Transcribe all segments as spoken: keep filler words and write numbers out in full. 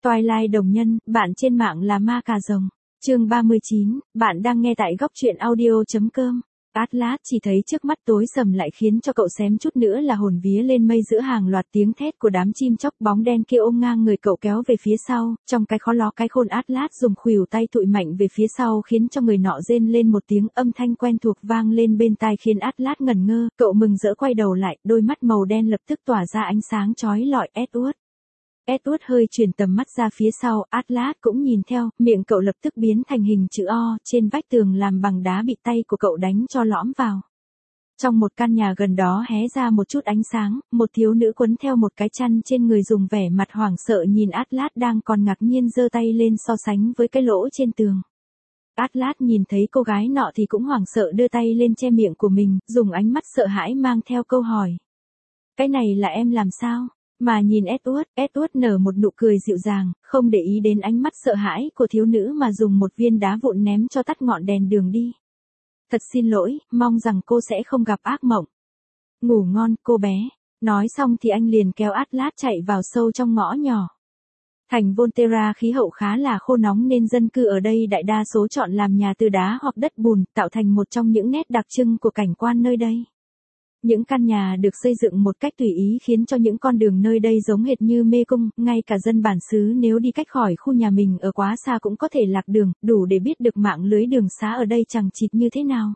Twilight đồng nhân, bạn trên mạng là ma cà rồng. Chương ba mươi chín, bạn đang nghe tại góc truyện audio chấm com. Atlas chỉ thấy trước mắt tối sầm lại khiến cho cậu xém chút nữa là hồn vía lên mây giữa hàng loạt tiếng thét của đám chim chóc bóng đen kia ôm ngang người cậu kéo về phía sau, trong cái khó ló cái khôn Atlas dùng khuỷu tay tụi mạnh về phía sau khiến cho người nọ rên lên một tiếng, âm thanh quen thuộc vang lên bên tai khiến Atlas ngẩn ngơ, cậu mừng rỡ quay đầu lại, đôi mắt màu đen lập tức tỏa ra ánh sáng chói lọi. Edward. Edward hơi chuyển tầm mắt ra phía sau, Atlas cũng nhìn theo, miệng cậu lập tức biến thành hình chữ O, trên vách tường làm bằng đá bị tay của cậu đánh cho lõm vào. Trong một căn nhà gần đó hé ra một chút ánh sáng, một thiếu nữ quấn theo một cái chăn trên người dùng vẻ mặt hoảng sợ nhìn Atlas đang còn ngạc nhiên giơ tay lên so sánh với cái lỗ trên tường. Atlas nhìn thấy cô gái nọ thì cũng hoảng sợ đưa tay lên che miệng của mình, dùng ánh mắt sợ hãi mang theo câu hỏi. Cái này là em làm sao? Mà nhìn Edward, Edward nở một nụ cười dịu dàng, không để ý đến ánh mắt sợ hãi của thiếu nữ mà dùng một viên đá vụn ném cho tắt ngọn đèn đường đi. Thật xin lỗi, mong rằng cô sẽ không gặp ác mộng. Ngủ ngon, cô bé. Nói xong thì anh liền kéo Atlas chạy vào sâu trong ngõ nhỏ. Thành Volterra khí hậu khá là khô nóng nên dân cư ở đây đại đa số chọn làm nhà từ đá hoặc đất bùn, tạo thành một trong những nét đặc trưng của cảnh quan nơi đây. Những căn nhà được xây dựng một cách tùy ý khiến cho những con đường nơi đây giống hệt như mê cung, ngay cả dân bản xứ nếu đi cách khỏi khu nhà mình ở quá xa cũng có thể lạc đường, đủ để biết được mạng lưới đường xá ở đây chằng chịt như thế nào.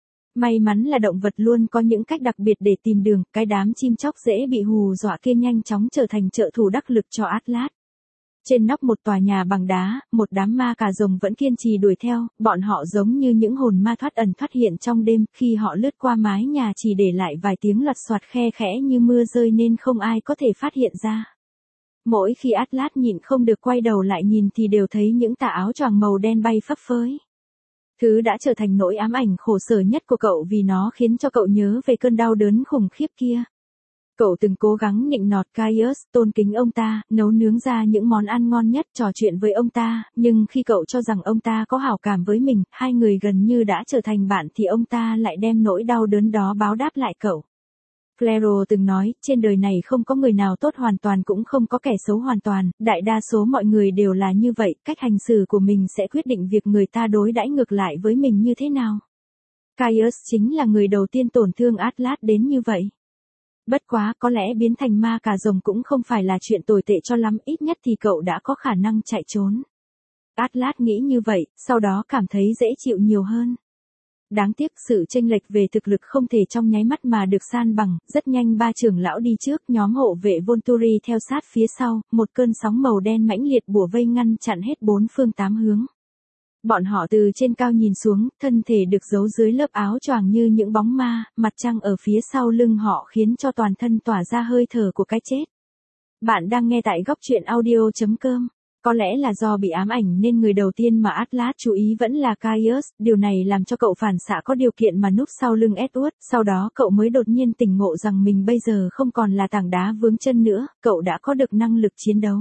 May mắn là động vật luôn có những cách đặc biệt để tìm đường, cái đám chim chóc dễ bị hù dọa kia nhanh chóng trở thành trợ thủ đắc lực cho Atlas. Trên nóc một tòa nhà bằng đá, một đám ma cà rồng vẫn kiên trì đuổi theo, bọn họ giống như những hồn ma thoát ẩn thoát hiện trong đêm, khi họ lướt qua mái nhà chỉ để lại vài tiếng loạt soạt khe khẽ như mưa rơi nên không ai có thể phát hiện ra. Mỗi khi Atlas nhịn không được quay đầu lại nhìn thì đều thấy những tà áo choàng màu đen bay phấp phới. Thứ đã trở thành nỗi ám ảnh khổ sở nhất của cậu vì nó khiến cho cậu nhớ về cơn đau đớn khủng khiếp kia. Cậu từng cố gắng nịnh nọt Caius, tôn kính ông ta, nấu nướng ra những món ăn ngon nhất, trò chuyện với ông ta, nhưng khi cậu cho rằng ông ta có hảo cảm với mình, hai người gần như đã trở thành bạn thì ông ta lại đem nỗi đau đớn đó báo đáp lại cậu. Claro từng nói, trên đời này không có người nào tốt hoàn toàn cũng không có kẻ xấu hoàn toàn, đại đa số mọi người đều là như vậy, cách hành xử của mình sẽ quyết định việc người ta đối đãi ngược lại với mình như thế nào. Caius chính là người đầu tiên tổn thương Atlas đến như vậy. Bất quá có lẽ biến thành ma cà rồng cũng không phải là chuyện tồi tệ cho lắm, ít nhất thì cậu đã có khả năng chạy trốn. Atlas nghĩ như vậy, sau đó cảm thấy dễ chịu nhiều hơn. Đáng tiếc sự chênh lệch về thực lực không thể trong nháy mắt mà được san bằng, rất nhanh ba trưởng lão đi trước, nhóm hộ vệ Volturi theo sát phía sau, một cơn sóng màu đen mãnh liệt bủa vây ngăn chặn hết bốn phương tám hướng. Bọn họ từ trên cao nhìn xuống, thân thể được giấu dưới lớp áo choàng như những bóng ma, mặt trăng ở phía sau lưng họ khiến cho toàn thân tỏa ra hơi thở của cái chết. Bạn đang nghe tại góc truyện audio chấm com. Có lẽ là do bị ám ảnh nên người đầu tiên mà Atlas chú ý vẫn là Caius, điều này làm cho cậu phản xạ có điều kiện mà núp sau lưng Edward, sau đó cậu mới đột nhiên tỉnh ngộ rằng mình bây giờ không còn là tảng đá vướng chân nữa, cậu đã có được năng lực chiến đấu.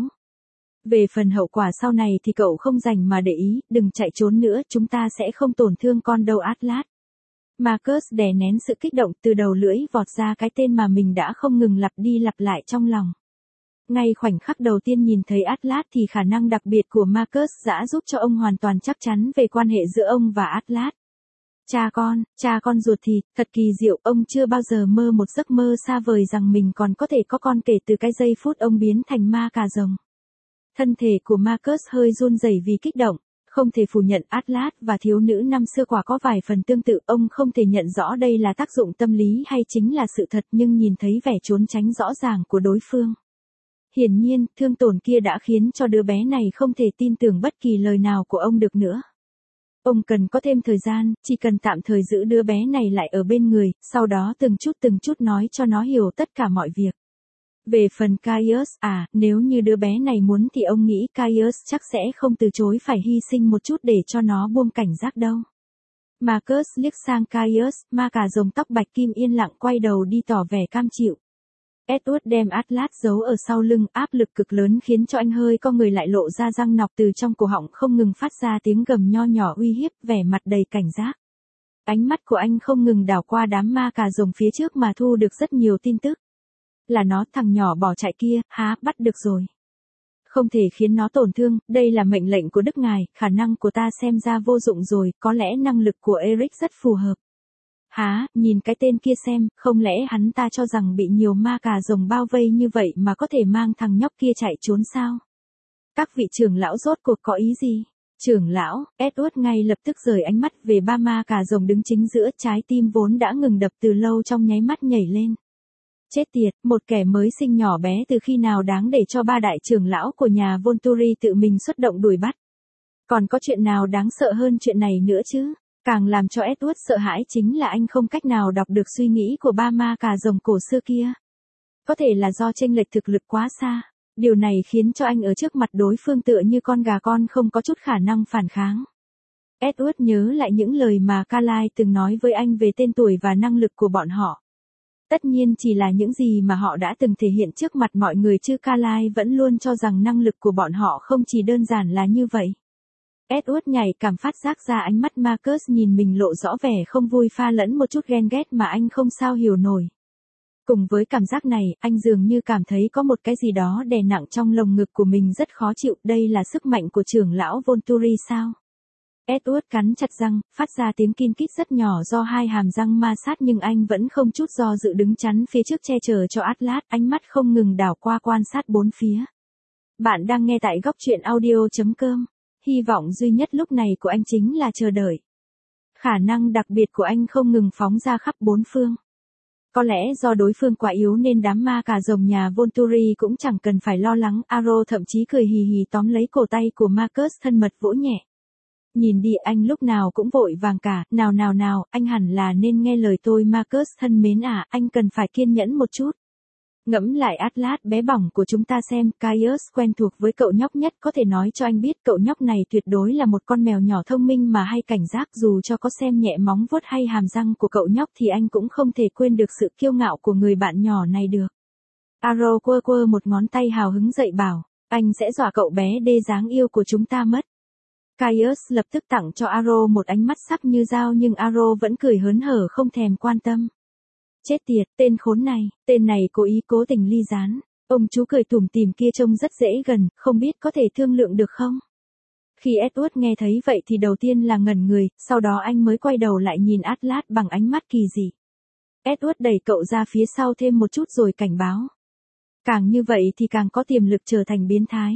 Về phần hậu quả sau này thì cậu không dành mà để ý, đừng chạy trốn nữa, chúng ta sẽ không tổn thương con đâu Atlas. Marcus đè nén sự kích động, từ đầu lưỡi vọt ra cái tên mà mình đã không ngừng lặp đi lặp lại trong lòng. Ngay khoảnh khắc đầu tiên nhìn thấy Atlas thì khả năng đặc biệt của Marcus đã giúp cho ông hoàn toàn chắc chắn về quan hệ giữa ông và Atlas. Cha con, cha con ruột thịt, thật kỳ diệu, ông chưa bao giờ mơ một giấc mơ xa vời rằng mình còn có thể có con kể từ cái giây phút ông biến thành ma cà rồng. Thân thể của Marcus hơi run rẩy vì kích động, không thể phủ nhận Atlas và thiếu nữ năm xưa quả có vài phần tương tự, ông không thể nhận rõ đây là tác dụng tâm lý hay chính là sự thật nhưng nhìn thấy vẻ trốn tránh rõ ràng của đối phương. Hiển nhiên, thương tổn kia đã khiến cho đứa bé này không thể tin tưởng bất kỳ lời nào của ông được nữa. Ông cần có thêm thời gian, chỉ cần tạm thời giữ đứa bé này lại ở bên người, sau đó từng chút từng chút nói cho nó hiểu tất cả mọi việc. Về phần Caius, à, nếu như đứa bé này muốn thì ông nghĩ Caius chắc sẽ không từ chối phải hy sinh một chút để cho nó buông cảnh giác đâu. Marcus liếc sang Caius, ma cà rồng tóc bạch kim yên lặng quay đầu đi tỏ vẻ cam chịu. Edward đem Atlas giấu ở sau lưng, áp lực cực lớn khiến cho anh hơi co người lại lộ ra răng nọc từ trong cổ họng không ngừng phát ra tiếng gầm nho nhỏ uy hiếp, vẻ mặt đầy cảnh giác. Ánh mắt của anh không ngừng đảo qua đám ma cà rồng phía trước mà thu được rất nhiều tin tức. Là nó, thằng nhỏ bỏ chạy kia, há, bắt được rồi. Không thể khiến nó tổn thương, đây là mệnh lệnh của Đức Ngài, khả năng của ta xem ra vô dụng rồi, có lẽ năng lực của Eric rất phù hợp. Hả, nhìn cái tên kia xem, không lẽ hắn ta cho rằng bị nhiều ma cà rồng bao vây như vậy mà có thể mang thằng nhóc kia chạy trốn sao? Các vị trưởng lão rốt cuộc có ý gì? Trưởng lão, Edward ngay lập tức rời ánh mắt về ba ma cà rồng đứng chính giữa, trái tim vốn đã ngừng đập từ lâu trong nháy mắt nhảy lên. Chết tiệt, một kẻ mới sinh nhỏ bé từ khi nào đáng để cho ba đại trưởng lão của nhà Volturi tự mình xuất động đuổi bắt. Còn có chuyện nào đáng sợ hơn chuyện này nữa chứ? Càng làm cho Edward sợ hãi chính là anh không cách nào đọc được suy nghĩ của ba ma cà rồng cổ xưa kia. Có thể là do chênh lệch thực lực quá xa. Điều này khiến cho anh ở trước mặt đối phương tựa như con gà con không có chút khả năng phản kháng. Edward nhớ lại những lời mà Carlyle từng nói với anh về tên tuổi và năng lực của bọn họ. Tất nhiên chỉ là những gì mà họ đã từng thể hiện trước mặt mọi người chứ Carlyle vẫn luôn cho rằng năng lực của bọn họ không chỉ đơn giản là như vậy. Edward nhảy cảm phát giác ra ánh mắt Marcus nhìn mình lộ rõ vẻ không vui pha lẫn một chút ghen ghét mà anh không sao hiểu nổi. Cùng với cảm giác này, anh dường như cảm thấy có một cái gì đó đè nặng trong lồng ngực của mình rất khó chịu, đây là sức mạnh của trưởng lão Volturi sao? Edward cắn chặt răng, phát ra tiếng kin kít rất nhỏ do hai hàm răng ma sát nhưng anh vẫn không chút do dự đứng chắn phía trước che chở cho Atlas, ánh mắt không ngừng đảo qua quan sát bốn phía. Bạn đang nghe tại góc truyện audio chấm com. Hy vọng duy nhất lúc này của anh chính là chờ đợi. Khả năng đặc biệt của anh không ngừng phóng ra khắp bốn phương. Có lẽ do đối phương quá yếu nên đám ma cà rồng nhà Volturi cũng chẳng cần phải lo lắng, Arrow thậm chí cười hì hì tóm lấy cổ tay của Marcus thân mật vỗ nhẹ. Nhìn đi, anh lúc nào cũng vội vàng cả, nào nào nào, anh hẳn là nên nghe lời tôi Marcus thân mến à, anh cần phải kiên nhẫn một chút. Ngẫm lại Atlas bé bỏng của chúng ta xem, Caius quen thuộc với cậu nhóc nhất có thể nói cho anh biết cậu nhóc này tuyệt đối là một con mèo nhỏ thông minh mà hay cảnh giác, dù cho có xem nhẹ móng vuốt hay hàm răng của cậu nhóc thì anh cũng không thể quên được sự kiêu ngạo của người bạn nhỏ này được. Arrow quơ quơ một ngón tay hào hứng dậy bảo, anh sẽ dọa cậu bé đê dáng yêu của chúng ta mất. Caius lập tức tặng cho Arrow một ánh mắt sắc như dao nhưng Arrow vẫn cười hớn hở không thèm quan tâm. Chết tiệt, tên khốn này, tên này cố ý cố tình ly gián. Ông chú cười tủm tỉm kia trông rất dễ gần, không biết có thể thương lượng được không? Khi Edward nghe thấy vậy thì đầu tiên là ngẩn người, sau đó anh mới quay đầu lại nhìn Atlas bằng ánh mắt kỳ dị. Edward đẩy cậu ra phía sau thêm một chút rồi cảnh báo. Càng như vậy thì càng có tiềm lực trở thành biến thái.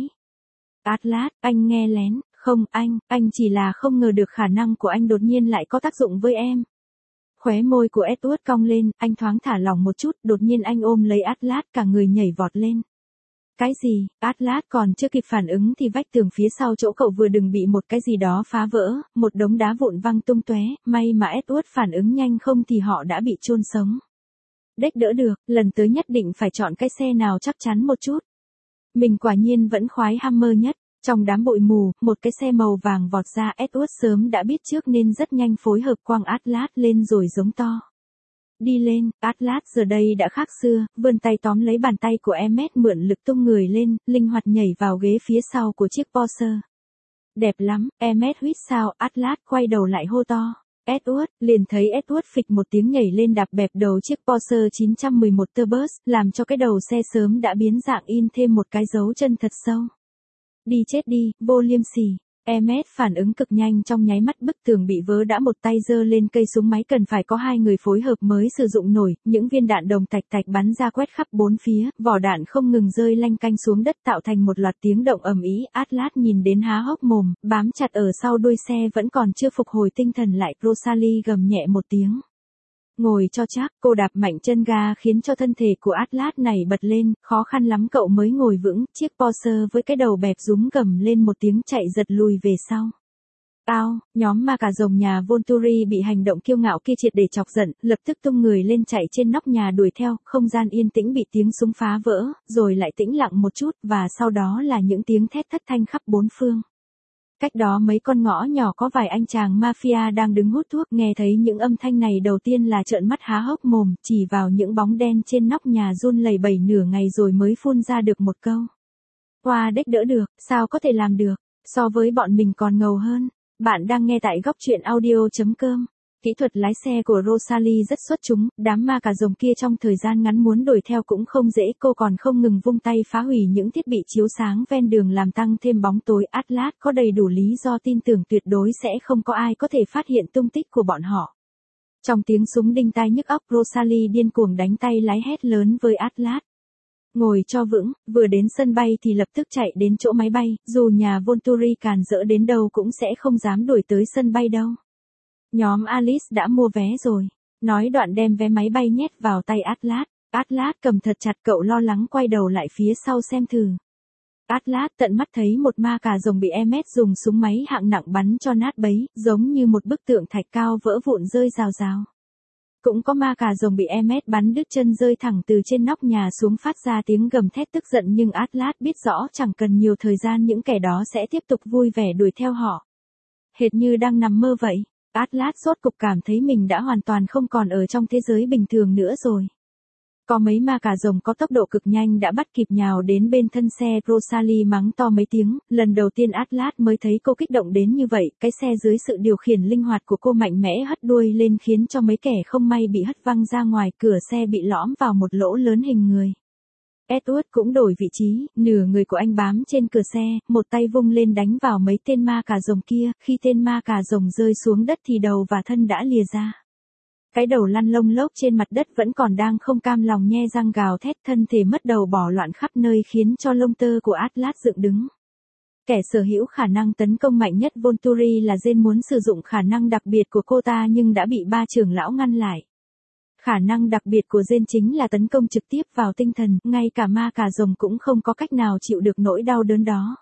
Atlas, anh nghe lén, không anh, anh chỉ là không ngờ được khả năng của anh đột nhiên lại có tác dụng với em. Khóe môi của Edward cong lên, anh thoáng thả lỏng một chút, đột nhiên anh ôm lấy Atlas cả người nhảy vọt lên. Cái gì? Atlas còn chưa kịp phản ứng thì vách tường phía sau chỗ cậu vừa đừng bị một cái gì đó phá vỡ, một đống đá vụn văng tung tóe, may mà Edward phản ứng nhanh không thì họ đã bị chôn sống. Đếch đỡ được, lần tới nhất định phải chọn cái xe nào chắc chắn một chút. Mình quả nhiên vẫn khoái Hammer nhất. Trong đám bụi mù, một cái xe màu vàng vọt ra, Edward sớm đã biết trước nên rất nhanh phối hợp quăng Atlas lên rồi giống to. Đi lên, Atlas giờ đây đã khác xưa, vươn tay tóm lấy bàn tay của Emmet mượn lực tung người lên, linh hoạt nhảy vào ghế phía sau của chiếc Porsche. Đẹp lắm, Emmet huýt sao, Atlas quay đầu lại hô to. Edward, liền thấy Edward phịch một tiếng nhảy lên đạp bẹp đầu chiếc Porsche chín một một Turbus, làm cho cái đầu xe sớm đã biến dạng in thêm một cái dấu chân thật sâu. Đi chết đi, vô liêm sỉ. Emmet phản ứng cực nhanh trong nháy mắt bức tường bị vỡ đã một tay giơ lên cây súng máy cần phải có hai người phối hợp mới sử dụng nổi, những viên đạn đồng tạch tạch bắn ra quét khắp bốn phía, vỏ đạn không ngừng rơi lanh canh xuống đất tạo thành một loạt tiếng động ầm ĩ. Atlas nhìn đến há hốc mồm, bám chặt ở sau đuôi xe vẫn còn chưa phục hồi tinh thần lại, Rosalie gầm nhẹ một tiếng. Ngồi cho chắc, cô đạp mạnh chân ga khiến cho thân thể của Atlas này bật lên, khó khăn lắm cậu mới ngồi vững, chiếc Porsche với cái đầu bẹp rúm gầm lên một tiếng chạy giật lùi về sau. Ao, nhóm ma cà rồng nhà Volturi bị hành động kiêu ngạo kia triệt để chọc giận, lập tức tung người lên chạy trên nóc nhà đuổi theo, không gian yên tĩnh bị tiếng súng phá vỡ, rồi lại tĩnh lặng một chút, và sau đó là những tiếng thét thất thanh khắp bốn phương. Cách đó mấy con ngõ nhỏ có vài anh chàng mafia đang đứng hút thuốc, nghe thấy những âm thanh này đầu tiên là trợn mắt há hốc mồm, chỉ vào những bóng đen trên nóc nhà run lẩy bẩy nửa ngày rồi mới phun ra được một câu. Qua đếch đỡ được, sao có thể làm được, so với bọn mình còn ngầu hơn. Bạn đang nghe tại góc truyện audio chấm com. Kỹ thuật lái xe của Rosalie rất xuất chúng, đám ma cà rồng kia trong thời gian ngắn muốn đuổi theo cũng không dễ, cô còn không ngừng vung tay phá hủy những thiết bị chiếu sáng ven đường làm tăng thêm bóng tối. Atlas có đầy đủ lý do tin tưởng tuyệt đối sẽ không có ai có thể phát hiện tung tích của bọn họ. Trong tiếng súng đinh tai nhức óc, Rosalie điên cuồng đánh tay lái hét lớn với Atlas. Ngồi cho vững, vừa đến sân bay thì lập tức chạy đến chỗ máy bay, dù nhà Volturi càn rỡ đến đâu cũng sẽ không dám đuổi tới sân bay đâu. Nhóm Alice đã mua vé rồi. Nói đoạn đem vé máy bay nhét vào tay Atlas. Atlas cầm thật chặt, cậu lo lắng quay đầu lại phía sau xem thử. Atlas tận mắt thấy một ma cà rồng bị em ét dùng súng máy hạng nặng bắn cho nát bấy, giống như một bức tượng thạch cao vỡ vụn rơi rào rào. Cũng có ma cà rồng bị em ét bắn đứt chân rơi thẳng từ trên nóc nhà xuống phát ra tiếng gầm thét tức giận, nhưng Atlas biết rõ chẳng cần nhiều thời gian những kẻ đó sẽ tiếp tục vui vẻ đuổi theo họ. Hệt như đang nằm mơ vậy. Atlas rốt cục cảm thấy mình đã hoàn toàn không còn ở trong thế giới bình thường nữa rồi. Có mấy ma cà rồng có tốc độ cực nhanh đã bắt kịp nhào đến bên thân xe. Rosalie mắng to mấy tiếng, lần đầu tiên Atlas mới thấy cô kích động đến như vậy. Cái xe dưới sự điều khiển linh hoạt của cô mạnh mẽ hất đuôi lên khiến cho mấy kẻ không may bị hất văng ra ngoài, cửa xe bị lõm vào một lỗ lớn hình người. Edward cũng đổi vị trí, nửa người của anh bám trên cửa xe, một tay vung lên đánh vào mấy tên ma cà rồng kia, khi tên ma cà rồng rơi xuống đất thì đầu và thân đã lìa ra. Cái đầu lăn lông lốc trên mặt đất vẫn còn đang không cam lòng nhe răng gào thét, thân thể mất đầu bỏ loạn khắp nơi khiến cho lông tơ của Atlas dựng đứng. Kẻ sở hữu khả năng tấn công mạnh nhất Volturi là Jane muốn sử dụng khả năng đặc biệt của cô ta nhưng đã bị ba trưởng lão ngăn lại. Khả năng đặc biệt của Jane chính là tấn công trực tiếp vào tinh thần, ngay cả ma cà rồng cũng không có cách nào chịu được nỗi đau đớn đó.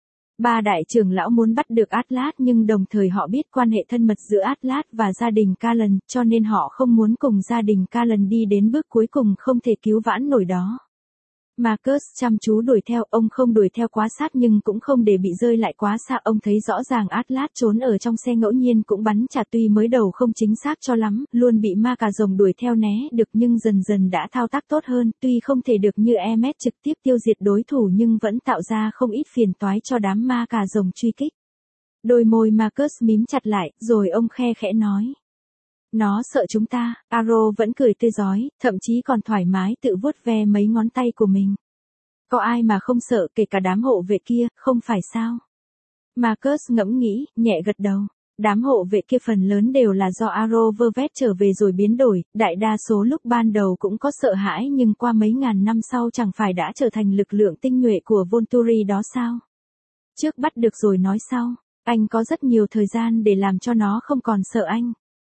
Ba đại trưởng lão muốn bắt được Atlas nhưng đồng thời họ biết quan hệ thân mật giữa Atlas và gia đình Callan, cho nên họ không muốn cùng gia đình Callan đi đến bước cuối cùng không thể cứu vãn nổi đó. Marcus chăm chú đuổi theo, ông không đuổi theo quá sát nhưng cũng không để bị rơi lại quá xa. Ông thấy rõ ràng Atlas trốn ở trong xe ngẫu nhiên cũng bắn trả, tuy mới đầu không chính xác cho lắm, luôn bị ma cà rồng đuổi theo né được nhưng dần dần đã thao tác tốt hơn, tuy không thể được như em ét trực tiếp tiêu diệt đối thủ nhưng vẫn tạo ra không ít phiền toái cho đám ma cà rồng truy kích. Đôi môi Marcus mím chặt lại, rồi ông khe khẽ nói. Nó sợ chúng ta. Aro vẫn cười tươi rói, thậm chí còn thoải mái tự vuốt ve mấy ngón tay của mình. Có ai mà không sợ, kể cả đám hộ vệ kia, không phải sao? Marcus ngẫm nghĩ, nhẹ gật đầu. Đám hộ vệ kia phần lớn đều là do Aro vơ vét trở về rồi biến đổi, đại đa số lúc ban đầu cũng có sợ hãi nhưng qua mấy ngàn năm sau chẳng phải đã trở thành lực lượng tinh nhuệ của Volturi đó sao? Trước bắt được rồi nói sau, anh có rất nhiều thời gian để làm cho nó không còn sợ anh.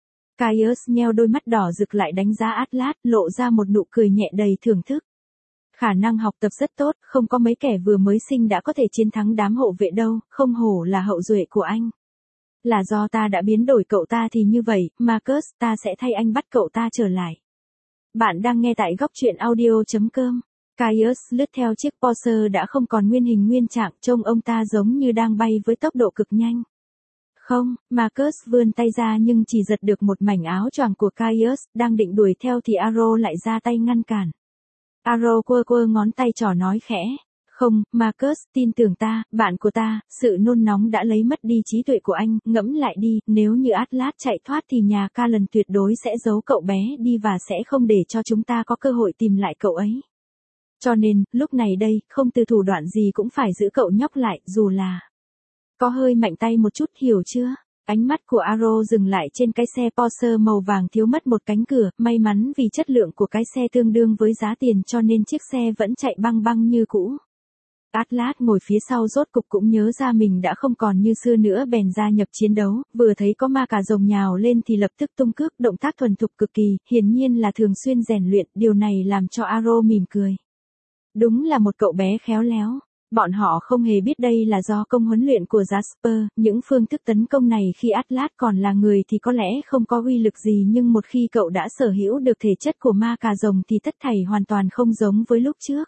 Caius nheo đôi mắt đỏ rực lại đánh giá Atlas, lộ ra một nụ cười nhẹ đầy thưởng thức. Khả năng học tập rất tốt, không có mấy kẻ vừa mới sinh đã có thể chiến thắng đám hộ vệ đâu, không hổ là hậu duệ của anh. Là do ta đã biến đổi cậu ta thì như vậy, Marcus, ta sẽ thay anh bắt cậu ta trở lại. Bạn đang nghe tại góc truyện audio chấm com. Caius lướt theo chiếc Porsche đã không còn nguyên hình nguyên trạng, trông ông ta giống như đang bay với tốc độ cực nhanh. Không, Marcus vươn tay ra nhưng chỉ giật được một mảnh áo choàng của Caius, đang định đuổi theo thì Aro lại ra tay ngăn cản. Aro quơ quơ ngón tay trỏ nói khẽ. Không, Marcus, tin tưởng ta, bạn của ta, sự nôn nóng đã lấy mất đi trí tuệ của anh, ngẫm lại đi, nếu như Atlas chạy thoát thì nhà Callan tuyệt đối sẽ giấu cậu bé đi và sẽ không để cho chúng ta có cơ hội tìm lại cậu ấy. Cho nên, lúc này đây, không từ thủ đoạn gì cũng phải giữ cậu nhóc lại, dù là có hơi mạnh tay một chút, hiểu chưa? Ánh mắt của Aro dừng lại trên cái xe Porsche màu vàng thiếu mất một cánh cửa, may mắn vì chất lượng của cái xe tương đương với giá tiền cho nên chiếc xe vẫn chạy băng băng như cũ. Atlas ngồi phía sau rốt cục cũng nhớ ra mình đã không còn như xưa nữa bèn gia nhập chiến đấu, vừa thấy có ma cà rồng nhào lên thì lập tức tung cước, động tác thuần thục cực kỳ, hiển nhiên là thường xuyên rèn luyện, điều này làm cho Aro mỉm cười. Đúng là một cậu bé khéo léo. Bọn họ không hề biết đây là do công huấn luyện của Jasper, những phương thức tấn công này khi Atlas còn là người thì có lẽ không có uy lực gì nhưng một khi cậu đã sở hữu được thể chất của ma cà rồng thì tất thảy hoàn toàn không giống với lúc trước.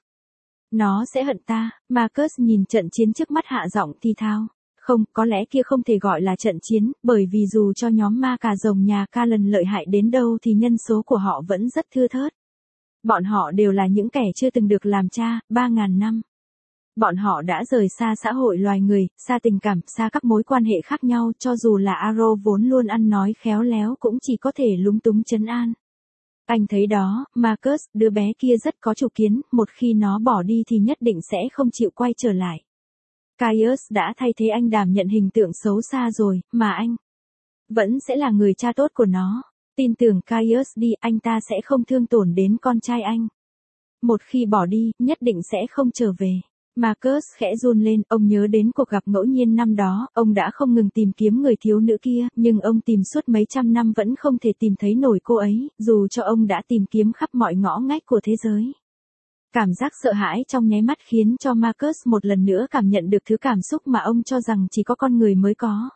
Nó sẽ hận ta, Marcus nhìn trận chiến trước mắt hạ giọng thì thào. Không, có lẽ kia không thể gọi là trận chiến, bởi vì dù cho nhóm ma cà rồng nhà Callan lợi hại đến đâu thì nhân số của họ vẫn rất thưa thớt. Bọn họ đều là những kẻ chưa từng được làm cha, ba ngàn năm. Bọn họ đã rời xa xã hội loài người, xa tình cảm, xa các mối quan hệ khác nhau, cho dù là Aro vốn luôn ăn nói khéo léo cũng chỉ có thể lúng túng trấn an. Anh thấy đó, Marcus, đứa bé kia rất có chủ kiến, một khi nó bỏ đi thì nhất định sẽ không chịu quay trở lại. Caius đã thay thế anh đảm nhận hình tượng xấu xa rồi, mà anh vẫn sẽ là người cha tốt của nó. Tin tưởng Caius đi, anh ta sẽ không thương tổn đến con trai anh. Một khi bỏ đi, nhất định sẽ không trở về. Marcus khẽ run lên, ông nhớ đến cuộc gặp ngẫu nhiên năm đó, ông đã không ngừng tìm kiếm người thiếu nữ kia, nhưng ông tìm suốt mấy trăm năm vẫn không thể tìm thấy nổi cô ấy, dù cho ông đã tìm kiếm khắp mọi ngõ ngách của thế giới. Cảm giác sợ hãi trong nháy mắt khiến cho Marcus một lần nữa cảm nhận được thứ cảm xúc mà ông cho rằng chỉ có con người mới có.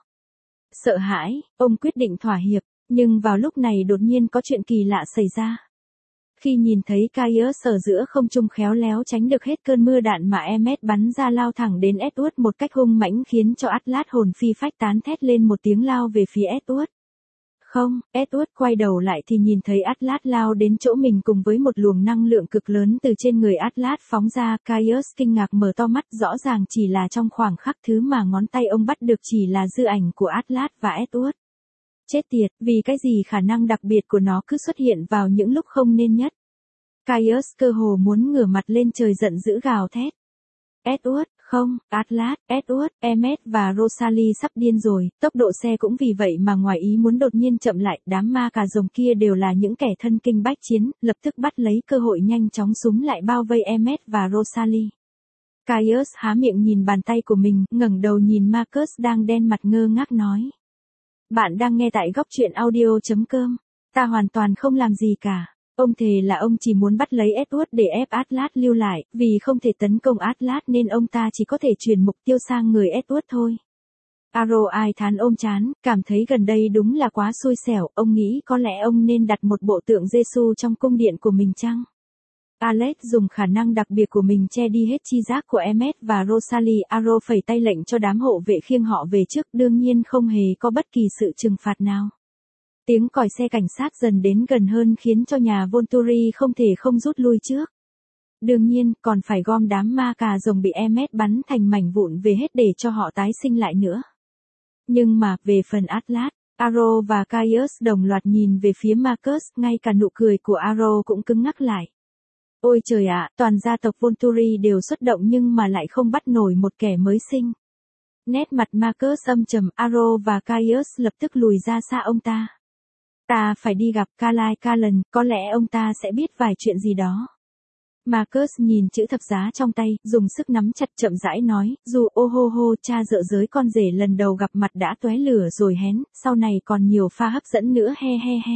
Sợ hãi, ông quyết định thỏa hiệp, nhưng vào lúc này đột nhiên có chuyện kỳ lạ xảy ra. Khi nhìn thấy Caius ở giữa không trung khéo léo tránh được hết cơn mưa đạn mà Emmet bắn ra lao thẳng đến Edward một cách hung mãnh khiến cho Atlas hồn phi phách tán thét lên một tiếng lao về phía Edward. Không, Edward quay đầu lại thì nhìn thấy Atlas lao đến chỗ mình cùng với một luồng năng lượng cực lớn từ trên người Atlas phóng ra. Caius kinh ngạc mở to mắt, rõ ràng chỉ là trong khoảng khắc thứ mà ngón tay ông bắt được chỉ là dư ảnh của Atlas và Edward. Chết tiệt, vì cái gì khả năng đặc biệt của nó cứ xuất hiện vào những lúc không nên nhất. Caius cơ hồ muốn ngửa mặt lên trời giận dữ gào thét. Edward, không, Atlas, Edward, Emmet và Rosalie sắp điên rồi, tốc độ xe cũng vì vậy mà ngoài ý muốn đột nhiên chậm lại, đám ma cà rồng kia đều là những kẻ thân kinh bách chiến, lập tức bắt lấy cơ hội nhanh chóng súng lại bao vây Emmet và Rosalie. Caius há miệng nhìn bàn tay của mình, ngẩng đầu nhìn Marcus đang đen mặt ngơ ngác nói. Bạn đang nghe tại góc truyện audio chấm com. Ta hoàn toàn không làm gì cả. Ông thề là ông chỉ muốn bắt lấy Edward để ép Atlas lưu lại, vì không thể tấn công Atlas nên ông ta chỉ có thể chuyển mục tiêu sang người Edward thôi. Aro ai thán ôm chán, cảm thấy gần đây đúng là quá xui xẻo, ông nghĩ có lẽ ông nên đặt một bộ tượng Giêsu trong cung điện của mình chăng? Alex dùng khả năng đặc biệt của mình che đi hết chi giác của Emmet và Rosalie. Aro phẩy tay lệnh cho đám hộ vệ khiêng họ về trước, đương nhiên không hề có bất kỳ sự trừng phạt nào. Tiếng còi xe cảnh sát dần đến gần hơn khiến cho nhà Volturi không thể không rút lui trước. Đương nhiên, còn phải gom đám ma cà rồng bị Emmet bắn thành mảnh vụn về hết để cho họ tái sinh lại nữa. Nhưng mà, về phần Atlas, Aro và Caius đồng loạt nhìn về phía Marcus, ngay cả nụ cười của Aro cũng cứng ngắc lại. Ôi trời ạ, toàn gia tộc Volturi đều xuất động nhưng mà lại không bắt nổi một kẻ mới sinh. Nét mặt Marcus âm trầm, Aro và Caius lập tức lùi ra xa ông ta. Ta phải đi gặp Carlyle Callan, có lẽ ông ta sẽ biết vài chuyện gì đó. Marcus nhìn chữ thập giá trong tay, dùng sức nắm chặt chậm rãi nói, dù ô hô hô cha dợ giới con rể lần đầu gặp mặt đã tóe lửa rồi hén, sau này còn nhiều pha hấp dẫn nữa he he he.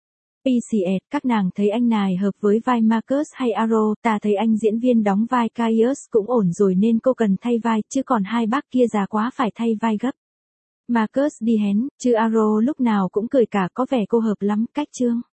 pê xê ét, các nàng thấy anh này hợp với vai Marcus hay Aro, ta thấy anh diễn viên đóng vai Caius cũng ổn rồi nên cô cần thay vai, chứ còn hai bác kia già quá phải thay vai gấp. Marcus đi hén, chứ Aro lúc nào cũng cười cả, có vẻ cô hợp lắm, cách chương.